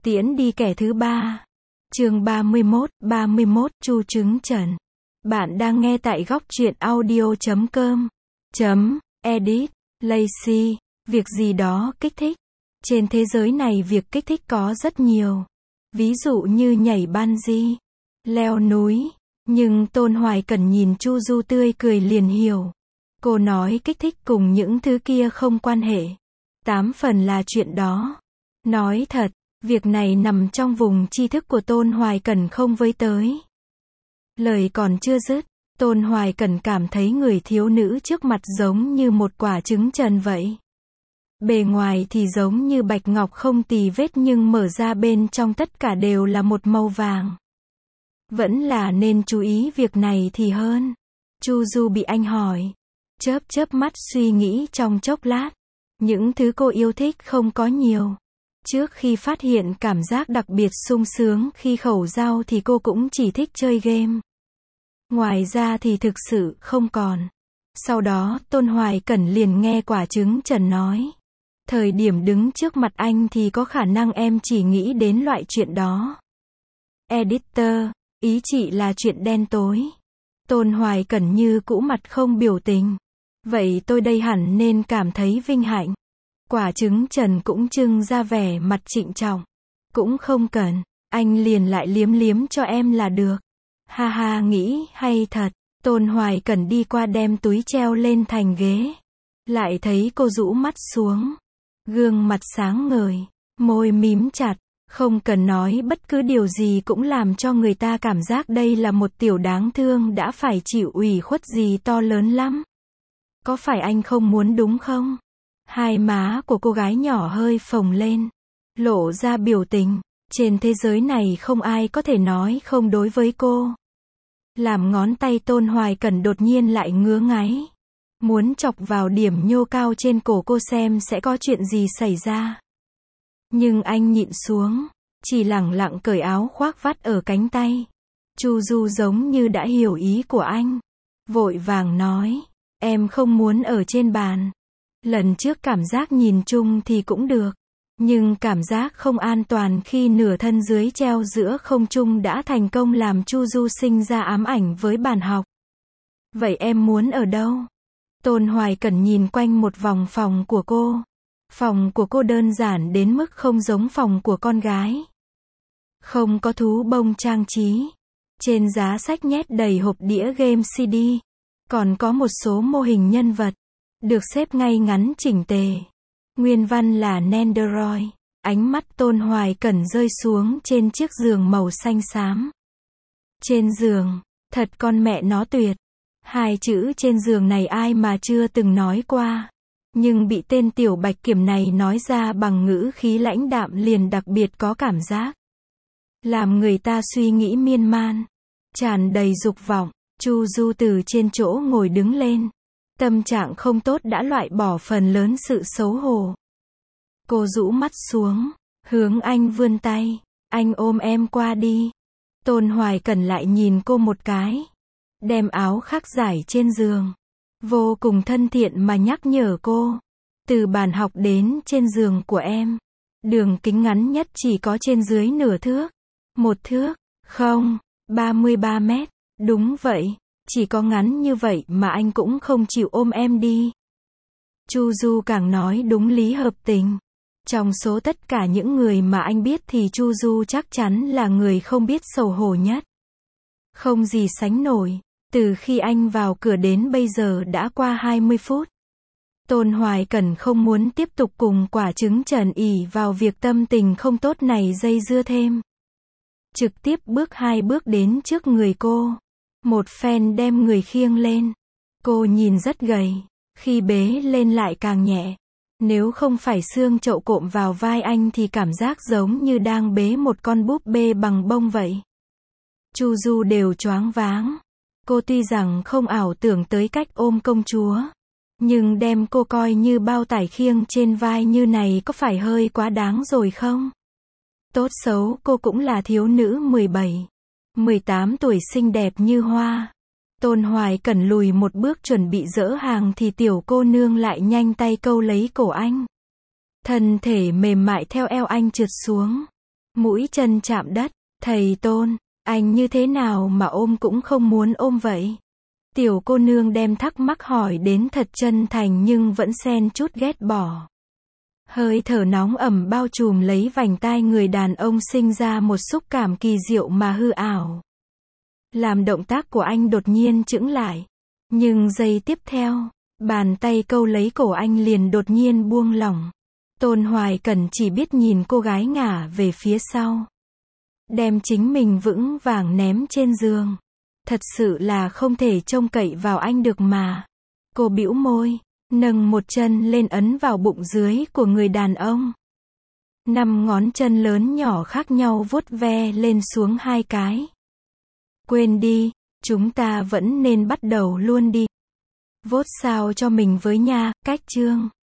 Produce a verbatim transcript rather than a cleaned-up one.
Tiễn đi kẻ thứ ba. Chương ba mươi mốt, ba mươi mốt, Chu Trứng Trần. Bạn đang nghe tại góc truyện audio chấm com. Chấm, edit, Lazy. Việc gì đó kích thích. Trên thế giới này việc kích thích có rất nhiều. Ví dụ như nhảy bungee, leo núi. Nhưng Tôn Hoài Cẩn nhìn Chu Du tươi cười liền hiểu. Cô nói kích thích cùng những thứ kia không quan hệ. Tám phần là chuyện đó. Nói thật, việc này nằm trong vùng tri thức của Tôn Hoài Cẩn không với tới. Lời còn chưa dứt, Tôn Hoài Cẩn cảm thấy người thiếu nữ trước mặt giống như một quả trứng trần vậy. Bề ngoài thì giống như bạch ngọc không tì vết nhưng mở ra bên trong tất cả đều là một màu vàng. Vẫn là nên chú ý việc này thì hơn. Chu Du bị anh hỏi. Chớp chớp mắt suy nghĩ trong chốc lát. Những thứ cô yêu thích không có nhiều. Trước khi phát hiện cảm giác đặc biệt sung sướng khi khẩu giao thì cô cũng chỉ thích chơi game. Ngoài ra thì thực sự không còn. Sau đó Tôn Hoài Cẩn liền nghe quả trứng trần nói. Thời điểm đứng trước mặt anh thì có khả năng em chỉ nghĩ đến loại chuyện đó. Editor, ý chị là chuyện đen tối. Tôn Hoài Cẩn như cũ mặt không biểu tình. Vậy tôi đây hẳn nên cảm thấy vinh hạnh. Quả trứng trần cũng trưng ra vẻ mặt trịnh trọng. Cũng không cần, anh liền lại liếm liếm cho em là được. Ha ha, nghĩ hay thật. Tôn Hoài Cẩn đi qua đem túi treo lên thành ghế. Lại thấy cô rũ mắt xuống. Gương mặt sáng ngời, môi mím chặt. Không cần nói bất cứ điều gì cũng làm cho người ta cảm giác đây là một tiểu đáng thương đã phải chịu ủy khuất gì to lớn lắm. Có phải anh không muốn đúng không? Hai má của cô gái nhỏ hơi phồng lên. Lộ ra biểu tình. Trên thế giới này không ai có thể nói không đối với cô. Làm ngón tay Tôn Hoài Cẩn đột nhiên lại ngứa ngáy. Muốn chọc vào điểm nhô cao trên cổ cô xem sẽ có chuyện gì xảy ra. Nhưng anh nhịn xuống. Chỉ lẳng lặng cởi áo khoác vắt ở cánh tay. Chu Du giống như đã hiểu ý của anh. Vội vàng nói. Em không muốn ở trên bàn. Lần trước cảm giác nhìn chung thì cũng được. Nhưng cảm giác không an toàn khi nửa thân dưới treo giữa không trung đã thành công làm Chu Du sinh ra ám ảnh với bàn học. Vậy em muốn ở đâu? Tôn Hoài Cẩn nhìn quanh một vòng phòng của cô. Phòng của cô đơn giản đến mức không giống phòng của con gái. Không có thú bông trang trí. Trên giá sách nhét đầy hộp đĩa game xê đê. Còn có một số mô hình nhân vật. Được xếp ngay ngắn chỉnh tề. Nguyên văn là Nendoroid. Ánh mắt Tôn Hoài Cẩn rơi xuống trên chiếc giường màu xanh xám. Trên giường, thật con mẹ nó tuyệt. Hai chữ trên giường này ai mà chưa từng nói qua. Nhưng bị tên tiểu bạch kiểm này nói ra bằng ngữ khí lãnh đạm liền đặc biệt có cảm giác. Làm người ta suy nghĩ miên man. Tràn đầy dục vọng. Chu Du từ trên chỗ ngồi đứng lên. Tâm trạng không tốt đã loại bỏ phần lớn sự xấu hổ. Cô rũ mắt xuống. Hướng anh vươn tay. Anh ôm em qua đi. Tôn Hoài Cẩn lại nhìn cô một cái. Đem áo khắc giải trên giường. Vô cùng thân thiện mà nhắc nhở cô. Từ bàn học đến trên giường của em. Đường kính ngắn nhất chỉ có trên dưới nửa thước. Một thước. Không. ba mươi ba mét. Đúng vậy. Chỉ có ngắn như vậy mà anh cũng không chịu ôm em đi. Chu Du càng nói đúng lý hợp tình. Trong số tất cả những người mà anh biết thì Chu Du chắc chắn là người không biết xấu hổ nhất. Không gì sánh nổi. Từ khi anh vào cửa đến bây giờ đã qua hai mươi phút. Tôn Hoài Cẩn không muốn tiếp tục cùng quả trứng trần ỷ vào việc tâm tình không tốt này dây dưa thêm. Trực tiếp bước hai bước đến trước người cô. Một phen đem người khiêng lên. Cô nhìn rất gầy. Khi bế lên lại càng nhẹ. Nếu không phải xương chậu cộm vào vai anh thì cảm giác giống như đang bế một con búp bê bằng bông vậy. Chu Du đều choáng váng. Cô tuy rằng không ảo tưởng tới cách ôm công chúa. Nhưng đem cô coi như bao tải khiêng trên vai như này có phải hơi quá đáng rồi không? Tốt xấu cô cũng là thiếu nữ mười bảy, mười tám tuổi xinh đẹp như hoa. Tôn Hoài Cẩn lùi một bước chuẩn bị dỡ hàng thì tiểu cô nương lại nhanh tay câu lấy cổ anh. Thân thể mềm mại theo eo anh trượt xuống. Mũi chân chạm đất. Thầy Tôn, anh như thế nào mà ôm cũng không muốn ôm vậy? Tiểu cô nương đem thắc mắc hỏi đến thật chân thành nhưng vẫn xen chút ghét bỏ. Hơi thở nóng ẩm bao trùm lấy vành tai người đàn ông, sinh ra một xúc cảm kỳ diệu mà hư ảo. Làm động tác của anh đột nhiên chững lại. Nhưng giây tiếp theo, bàn tay câu lấy cổ anh liền đột nhiên buông lỏng. Tôn Hoài Cẩn chỉ biết nhìn cô gái ngả về phía sau. Đem chính mình vững vàng ném trên giường. Thật sự là không thể trông cậy vào anh được mà. Cô bĩu môi, nâng một chân lên ấn vào bụng dưới của người đàn ông. Năm ngón chân lớn nhỏ khác nhau vuốt ve lên xuống hai cái. Quên đi, chúng ta vẫn nên bắt đầu luôn đi. Vote sao cho mình với nha, cách chương.